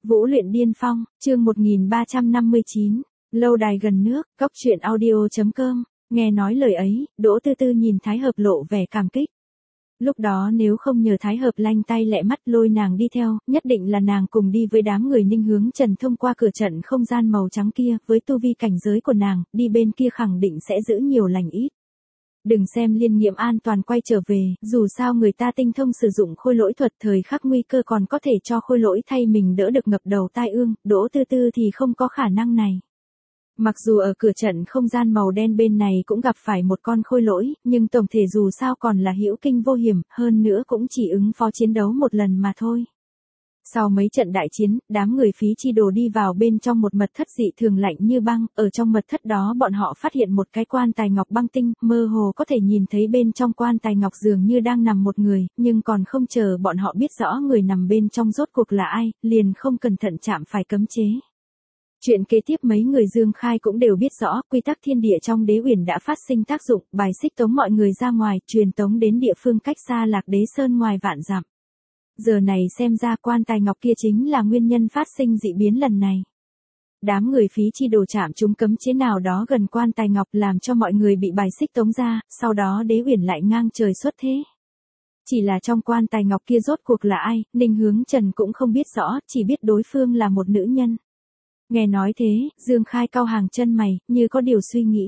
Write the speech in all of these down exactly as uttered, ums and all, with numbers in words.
Vũ luyện điên phong, chương một nghìn ba trăm năm mươi chín, lâu đài gần nước, cốc truyện audio chấm com, nghe nói lời ấy, Đỗ Tư Tư nhìn Thái Hợp lộ vẻ cảm kích. Lúc đó nếu không nhờ Thái Hợp lanh tay lẹ mắt lôi nàng đi theo, nhất định là nàng cùng đi với đám người Ninh Hướng Trần thông qua cửa trận không gian màu trắng kia, với tu vi cảnh giới của nàng, đi bên kia khẳng định sẽ giữ nhiều lành ít. Đừng xem Liên Nghiễm an toàn quay trở về, dù sao người ta tinh thông sử dụng khôi lỗi thuật, thời khắc nguy cơ còn có thể cho khôi lỗi thay mình đỡ được ngập đầu tai ương, Đỗ Tư Tư thì không có khả năng này. Mặc dù ở cửa trận không gian màu đen bên này cũng gặp phải một con khôi lỗi, nhưng tổng thể dù sao còn là hữu kinh vô hiểm, hơn nữa cũng chỉ ứng phó chiến đấu một lần mà thôi. Sau mấy trận đại chiến, đám người Phí Chi Đồ đi vào bên trong một mật thất dị thường lạnh như băng, ở trong mật thất đó bọn họ phát hiện một cái quan tài ngọc băng tinh, mơ hồ có thể nhìn thấy bên trong quan tài ngọc dường như đang nằm một người, nhưng còn không chờ bọn họ biết rõ người nằm bên trong rốt cuộc là ai, liền không cẩn thận chạm phải cấm chế. Chuyện kế tiếp mấy người Dương Khai cũng đều biết rõ, quy tắc thiên địa trong đế uyển đã phát sinh tác dụng, bài xích tống mọi người ra ngoài, truyền tống đến địa phương cách xa Lạc Đế Sơn ngoài vạn dặm. Giờ này xem ra quan tài ngọc kia chính là nguyên nhân phát sinh dị biến lần này. Đám người Phí Chi Đồ chạm trúng cấm chế nào đó gần quan tài ngọc làm cho mọi người bị bài xích tống ra, sau đó đế uyển lại ngang trời xuất thế. Chỉ là trong quan tài ngọc kia rốt cuộc là ai, Ninh Hướng Trần cũng không biết rõ, chỉ biết đối phương là một nữ nhân. Nghe nói thế, Dương Khai cau hàng chân mày, như có điều suy nghĩ.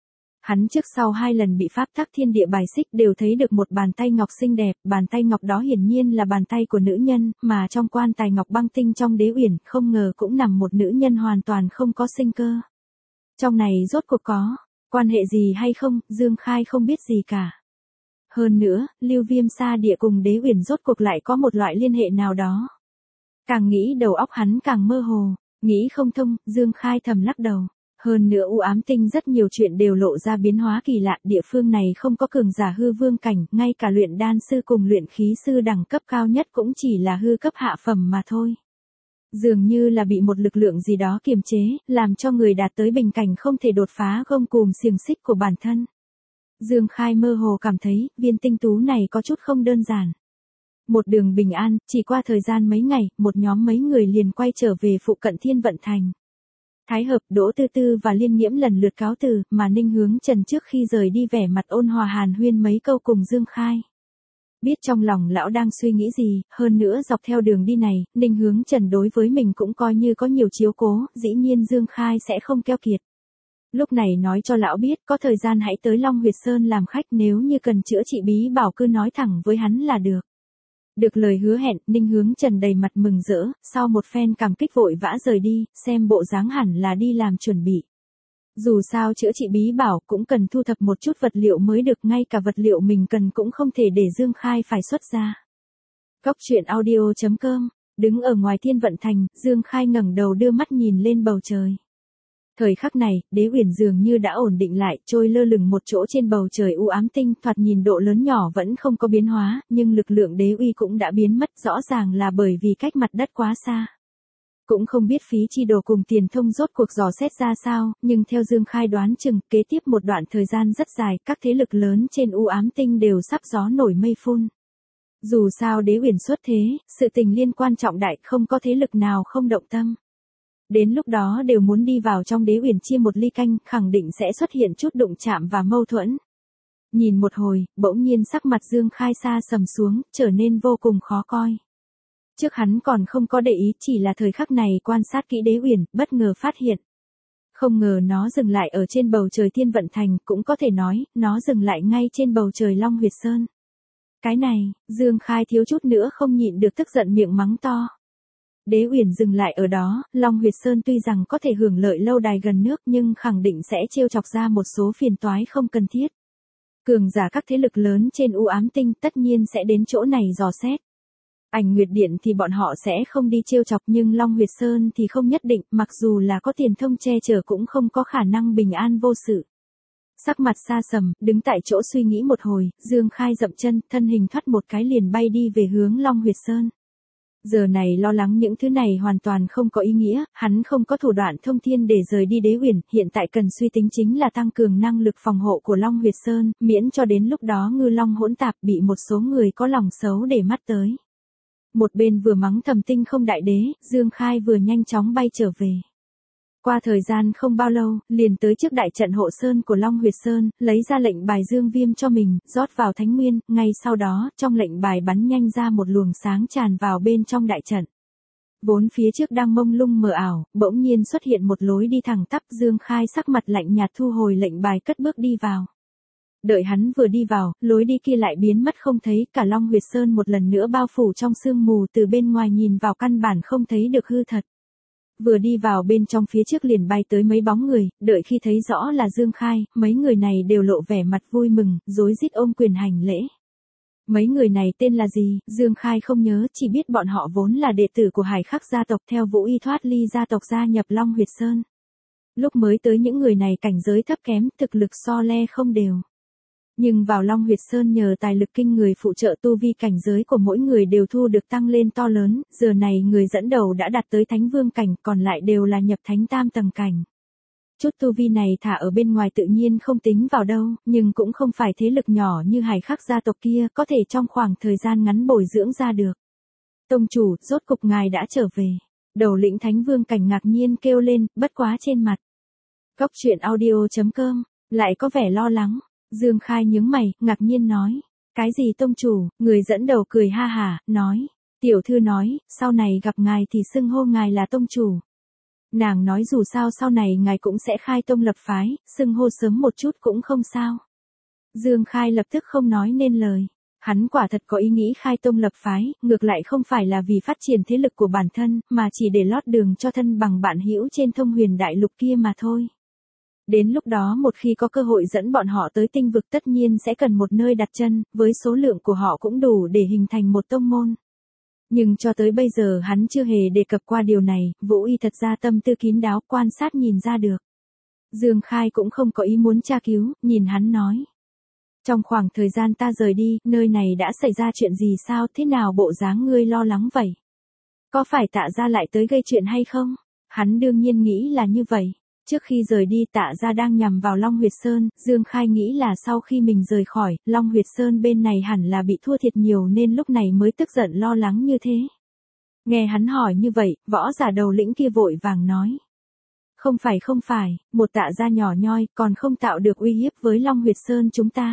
Hắn trước sau hai lần bị pháp tắc thiên địa bài xích đều thấy được một bàn tay ngọc xinh đẹp, bàn tay ngọc đó hiển nhiên là bàn tay của nữ nhân, mà trong quan tài ngọc băng tinh trong đế uyển, không ngờ cũng nằm một nữ nhân hoàn toàn không có sinh cơ. Trong này rốt cuộc có quan hệ gì hay không, Dương Khai không biết gì cả. Hơn nữa, Lưu Viêm Sa Địa cùng đế uyển rốt cuộc lại có một loại liên hệ nào đó. Càng nghĩ đầu óc hắn càng mơ hồ, nghĩ không thông, Dương Khai thầm lắc đầu. Hơn nữa u ám tinh rất nhiều chuyện đều lộ ra biến hóa kỳ lạ, địa phương này không có cường giả hư vương cảnh, ngay cả luyện đan sư cùng luyện khí sư đẳng cấp cao nhất cũng chỉ là hư cấp hạ phẩm mà thôi. Dường như là bị một lực lượng gì đó kiềm chế, làm cho người đạt tới bình cảnh không thể đột phá gông cùm xiềng xích của bản thân. Dương Khai mơ hồ cảm thấy, viên tinh tú này có chút không đơn giản. Một đường bình an, chỉ qua thời gian mấy ngày, một nhóm mấy người liền quay trở về phụ cận Thiên Vận Thành. Thái Hợp, Đỗ Tư Tư và Liên Nghiễm lần lượt cáo từ, mà Ninh Hướng Trần trước khi rời đi vẻ mặt ôn hòa hàn huyên mấy câu cùng Dương Khai. Biết trong lòng lão đang suy nghĩ gì, hơn nữa dọc theo đường đi này, Ninh Hướng Trần đối với mình cũng coi như có nhiều chiếu cố, dĩ nhiên Dương Khai sẽ không keo kiệt. Lúc này nói cho lão biết, có thời gian hãy tới Long Huyệt Sơn làm khách, nếu như cần chữa trị bí bảo cứ nói thẳng với hắn là được. Được lời hứa hẹn, Ninh Hướng Trần đầy mặt mừng rỡ, sau một phen cảm kích vội vã rời đi, xem bộ dáng hẳn là đi làm chuẩn bị. Dù sao chữa trị bí bảo cũng cần thu thập một chút vật liệu mới được, ngay cả vật liệu mình cần cũng không thể để Dương Khai phải xuất ra. Cốc truyện audio chấm com, đứng ở ngoài Thiên Vận Thành, Dương Khai ngẩng đầu đưa mắt nhìn lên bầu trời. Thời khắc này, đế uyển dường như đã ổn định lại, trôi lơ lửng một chỗ trên bầu trời u ám tinh, thoạt nhìn độ lớn nhỏ vẫn không có biến hóa, nhưng lực lượng đế uy cũng đã biến mất, rõ ràng là bởi vì cách mặt đất quá xa. Cũng không biết Phí Chi Đồ cùng Tiền Thông rốt cuộc dò xét ra sao, nhưng theo Dương Khai đoán chừng, kế tiếp một đoạn thời gian rất dài, các thế lực lớn trên u ám tinh đều sắp gió nổi mây phun. Dù sao đế uyển xuất thế, sự tình liên quan trọng đại, không có thế lực nào không động tâm. Đến lúc đó đều muốn đi vào trong đế uyển chia một ly canh, khẳng định sẽ xuất hiện chút đụng chạm và mâu thuẫn. Nhìn một hồi, bỗng nhiên sắc mặt Dương Khai xa sầm xuống, trở nên vô cùng khó coi. Trước hắn còn không có để ý, chỉ là thời khắc này quan sát kỹ đế uyển, bất ngờ phát hiện. Không ngờ nó dừng lại ở trên bầu trời Thiên Vận Thành, cũng có thể nói, nó dừng lại ngay trên bầu trời Long Huyệt Sơn. Cái này, Dương Khai thiếu chút nữa không nhịn được tức giận miệng mắng to. Đế uyển dừng lại ở đó, Long Huyệt Sơn tuy rằng có thể hưởng lợi lâu đài gần nước nhưng khẳng định sẽ trêu chọc ra một số phiền toái không cần thiết. Cường giả các thế lực lớn trên u ám tinh tất nhiên sẽ đến chỗ này dò xét. Ảnh Nguyệt Điện thì bọn họ sẽ không đi trêu chọc, nhưng Long Huyệt Sơn thì không nhất định, mặc dù là có Tiền Thông che chở cũng không có khả năng bình an vô sự. Sắc mặt xa sầm, đứng tại chỗ suy nghĩ một hồi, Dương Khai dậm chân, thân hình thoát một cái liền bay đi về hướng Long Huyệt Sơn. Giờ này lo lắng những thứ này hoàn toàn không có ý nghĩa, hắn không có thủ đoạn thông thiên để rời đi đế uyển, hiện tại cần suy tính chính là tăng cường năng lực phòng hộ của Long Huyệt Sơn, miễn cho đến lúc đó ngư long hỗn tạp bị một số người có lòng xấu để mắt tới. Một bên vừa mắng thầm tinh không đại đế, Dương Khai vừa nhanh chóng bay trở về. Qua thời gian không bao lâu, liền tới trước đại trận hộ sơn của Long Huyệt Sơn, lấy ra lệnh bài Dương Viêm cho mình, rót vào thánh nguyên, ngay sau đó, trong lệnh bài bắn nhanh ra một luồng sáng tràn vào bên trong đại trận. Vốn phía trước đang mông lung mờ ảo, bỗng nhiên xuất hiện một lối đi thẳng tắp, Dương Khai sắc mặt lạnh nhạt thu hồi lệnh bài cất bước đi vào. Đợi hắn vừa đi vào, lối đi kia lại biến mất không thấy, cả Long Huyệt Sơn một lần nữa bao phủ trong sương mù, từ bên ngoài nhìn vào căn bản không thấy được hư thật. Vừa đi vào bên trong phía trước liền bay tới mấy bóng người, đợi khi thấy rõ là Dương Khai, mấy người này đều lộ vẻ mặt vui mừng, rối rít ôm quyền hành lễ. Mấy người này tên là gì, Dương Khai không nhớ, chỉ biết bọn họ vốn là đệ tử của Hải Khắc gia tộc theo Vũ Y thoát ly gia tộc gia nhập Long Huyệt Sơn. Lúc mới tới những người này cảnh giới thấp kém, thực lực so le không đều. Nhưng vào Long Huyệt Sơn nhờ tài lực kinh người phụ trợ tu vi cảnh giới của mỗi người đều thu được tăng lên to lớn, giờ này người dẫn đầu đã đạt tới thánh vương cảnh, còn lại đều là nhập thánh tam tầng cảnh. Chút tu vi này thả ở bên ngoài tự nhiên không tính vào đâu, nhưng cũng không phải thế lực nhỏ như Hải Khắc gia tộc kia có thể trong khoảng thời gian ngắn bồi dưỡng ra được. Tông chủ, rốt cục ngài đã trở về. Đầu lĩnh thánh vương cảnh ngạc nhiên kêu lên, bất quá trên mặt. Góc truyện audio chấm com, lại có vẻ lo lắng. Dương Khai nhướng mày, ngạc nhiên nói. Cái gì tông chủ, người dẫn đầu cười ha hả, nói. Tiểu thư nói, sau này gặp ngài thì xưng hô ngài là tông chủ. Nàng nói dù sao sau này ngài cũng sẽ khai tông lập phái, xưng hô sớm một chút cũng không sao. Dương Khai lập tức không nói nên lời. Hắn quả thật có ý nghĩ khai tông lập phái, ngược lại không phải là vì phát triển thế lực của bản thân, mà chỉ để lót đường cho thân bằng bạn hữu trên thông huyền đại lục kia mà thôi. Đến lúc đó một khi có cơ hội dẫn bọn họ tới tinh vực tất nhiên sẽ cần một nơi đặt chân, với số lượng của họ cũng đủ để hình thành một tông môn. Nhưng cho tới bây giờ hắn chưa hề đề cập qua điều này, Vũ Y thật ra tâm tư kín đáo quan sát nhìn ra được. Dương Khai cũng không có ý muốn tra cứu, nhìn hắn nói. Trong khoảng thời gian ta rời đi, nơi này đã xảy ra chuyện gì sao, thế nào bộ dáng ngươi lo lắng vậy? Có phải Tạ gia lại tới gây chuyện hay không? Hắn đương nhiên nghĩ là như vậy. Trước khi rời đi Tạ gia đang nhằm vào Long Huyệt Sơn, Dương Khai nghĩ là sau khi mình rời khỏi, Long Huyệt Sơn bên này hẳn là bị thua thiệt nhiều nên lúc này mới tức giận lo lắng như thế. Nghe hắn hỏi như vậy, võ giả đầu lĩnh kia vội vàng nói. Không phải không phải, một Tạ gia nhỏ nhoi còn không tạo được uy hiếp với Long Huyệt Sơn chúng ta.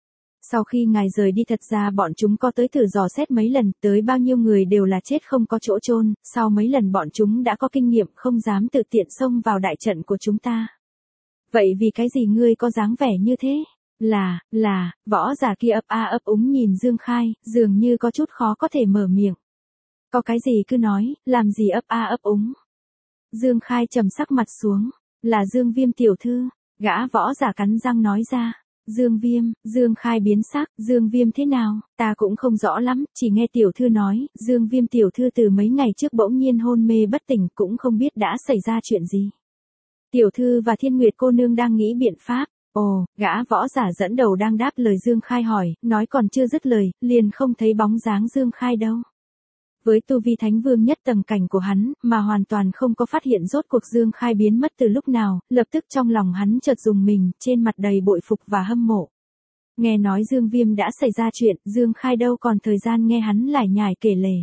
Sau khi ngài rời đi thật ra bọn chúng có tới thử dò xét mấy lần, tới bao nhiêu người đều là chết không có chỗ chôn, sau mấy lần bọn chúng đã có kinh nghiệm không dám tự tiện xông vào đại trận của chúng ta. Vậy vì cái gì ngươi có dáng vẻ như thế? Là, là, võ giả kia ấp a ấp úng nhìn Dương Khai, dường như có chút khó có thể mở miệng. Có cái gì cứ nói, làm gì ấp a ấp úng. Dương Khai trầm sắc mặt xuống, là Dương Viêm tiểu thư, gã võ giả cắn răng nói ra. Dương Viêm, Dương Khai biến sắc, Dương Viêm thế nào, ta cũng không rõ lắm, chỉ nghe tiểu thư nói, Dương Viêm tiểu thư từ mấy ngày trước bỗng nhiên hôn mê bất tỉnh, cũng không biết đã xảy ra chuyện gì. Tiểu thư và Thiên Nguyệt cô nương đang nghĩ biện pháp. Ồ, gã võ giả dẫn đầu đang đáp lời Dương Khai hỏi, nói còn chưa dứt lời, liền không thấy bóng dáng Dương Khai đâu. Với tu vi thánh vương nhất tầng cảnh của hắn, mà hoàn toàn không có phát hiện rốt cuộc Dương Khai biến mất từ lúc nào, lập tức trong lòng hắn chợt rùng mình, trên mặt đầy bội phục và hâm mộ. Nghe nói Dương Viêm đã xảy ra chuyện, Dương Khai đâu còn thời gian nghe hắn lải nhải kể lể.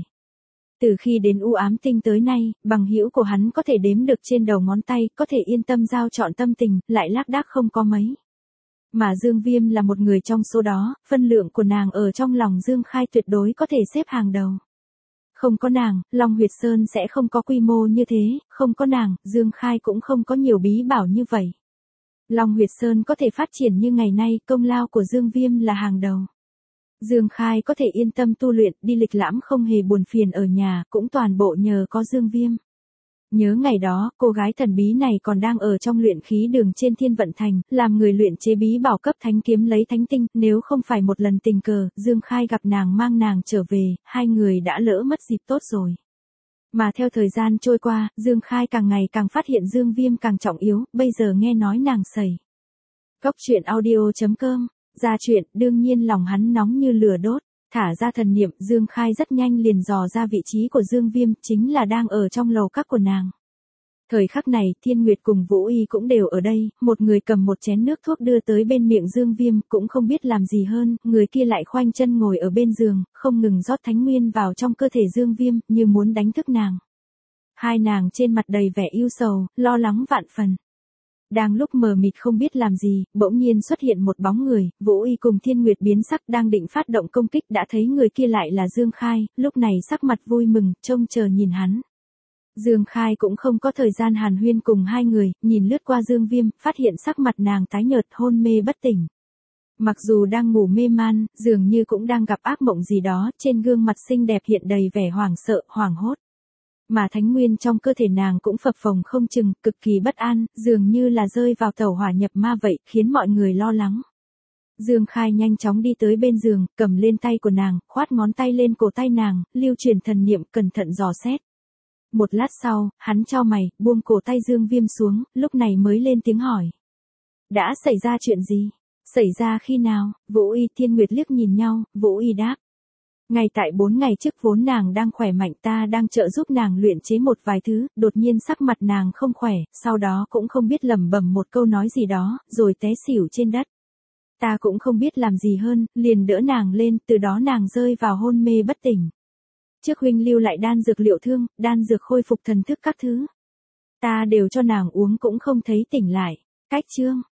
Từ khi đến U Ám Tinh tới nay, bằng hữu của hắn có thể đếm được trên đầu ngón tay, có thể yên tâm giao chọn tâm tình, lại lác đác không có mấy. Mà Dương Viêm là một người trong số đó, phân lượng của nàng ở trong lòng Dương Khai tuyệt đối có thể xếp hàng đầu. Không có nàng, Long Huyệt Sơn sẽ không có quy mô như thế, không có nàng, Dương Khai cũng không có nhiều bí bảo như vậy. Long Huyệt Sơn có thể phát triển như ngày nay, công lao của Dương Viêm là hàng đầu. Dương Khai có thể yên tâm tu luyện, đi lịch lãm không hề buồn phiền ở nhà, cũng toàn bộ nhờ có Dương Viêm. Nhớ ngày đó, cô gái thần bí này còn đang ở trong luyện khí đường trên Thiên Vận Thành, làm người luyện chế bí bảo cấp thánh kiếm lấy thánh tinh, nếu không phải một lần tình cờ, Dương Khai gặp nàng mang nàng trở về, hai người đã lỡ mất dịp tốt rồi. Mà theo thời gian trôi qua, Dương Khai càng ngày càng phát hiện Dương Viêm càng trọng yếu, bây giờ nghe nói nàng sẩy. Góc truyện audio chấm com, ra chuyện, đương nhiên lòng hắn nóng như lửa đốt. Thả ra thần niệm, Dương Khai rất nhanh liền dò ra vị trí của Dương Viêm, chính là đang ở trong lầu các của nàng. Thời khắc này, Thiên Nguyệt cùng Vũ Y cũng đều ở đây, một người cầm một chén nước thuốc đưa tới bên miệng Dương Viêm, cũng không biết làm gì hơn, người kia lại khoanh chân ngồi ở bên giường, không ngừng rót thánh nguyên vào trong cơ thể Dương Viêm, như muốn đánh thức nàng. Hai nàng trên mặt đầy vẻ ưu sầu, lo lắng vạn phần. Đang lúc mờ mịt không biết làm gì, bỗng nhiên xuất hiện một bóng người, Vũ Y cùng Thiên Nguyệt biến sắc đang định phát động công kích đã thấy người kia lại là Dương Khai, lúc này sắc mặt vui mừng, trông chờ nhìn hắn. Dương Khai cũng không có thời gian hàn huyên cùng hai người, nhìn lướt qua Dương Viêm, phát hiện sắc mặt nàng tái nhợt hôn mê bất tỉnh. Mặc dù đang ngủ mê man, dường như cũng đang gặp ác mộng gì đó, trên gương mặt xinh đẹp hiện đầy vẻ hoảng sợ, hoảng hốt. Mà thánh nguyên trong cơ thể nàng cũng phập phồng không chừng, cực kỳ bất an, dường như là rơi vào tẩu hỏa nhập ma vậy, khiến mọi người lo lắng. Dương Khai nhanh chóng đi tới bên giường, cầm lên tay của nàng, khoát ngón tay lên cổ tay nàng, lưu truyền thần niệm cẩn thận dò xét. Một lát sau, hắn chau mày, buông cổ tay Dương Viêm xuống, lúc này mới lên tiếng hỏi. Đã xảy ra chuyện gì? Xảy ra khi nào? Vũ Y Thiên Nguyệt liếc nhìn nhau, Vũ Y đáp. Ngay tại bốn ngày trước vốn nàng đang khỏe mạnh, ta đang trợ giúp nàng luyện chế một vài thứ, đột nhiên sắc mặt nàng không khỏe, sau đó cũng không biết lẩm bẩm một câu nói gì đó, rồi té xỉu trên đất. Ta cũng không biết làm gì hơn, liền đỡ nàng lên, từ đó nàng rơi vào hôn mê bất tỉnh. Trước huynh lưu lại đan dược liệu thương, đan dược khôi phục thần thức các thứ. Ta đều cho nàng uống cũng không thấy tỉnh lại. Cách chương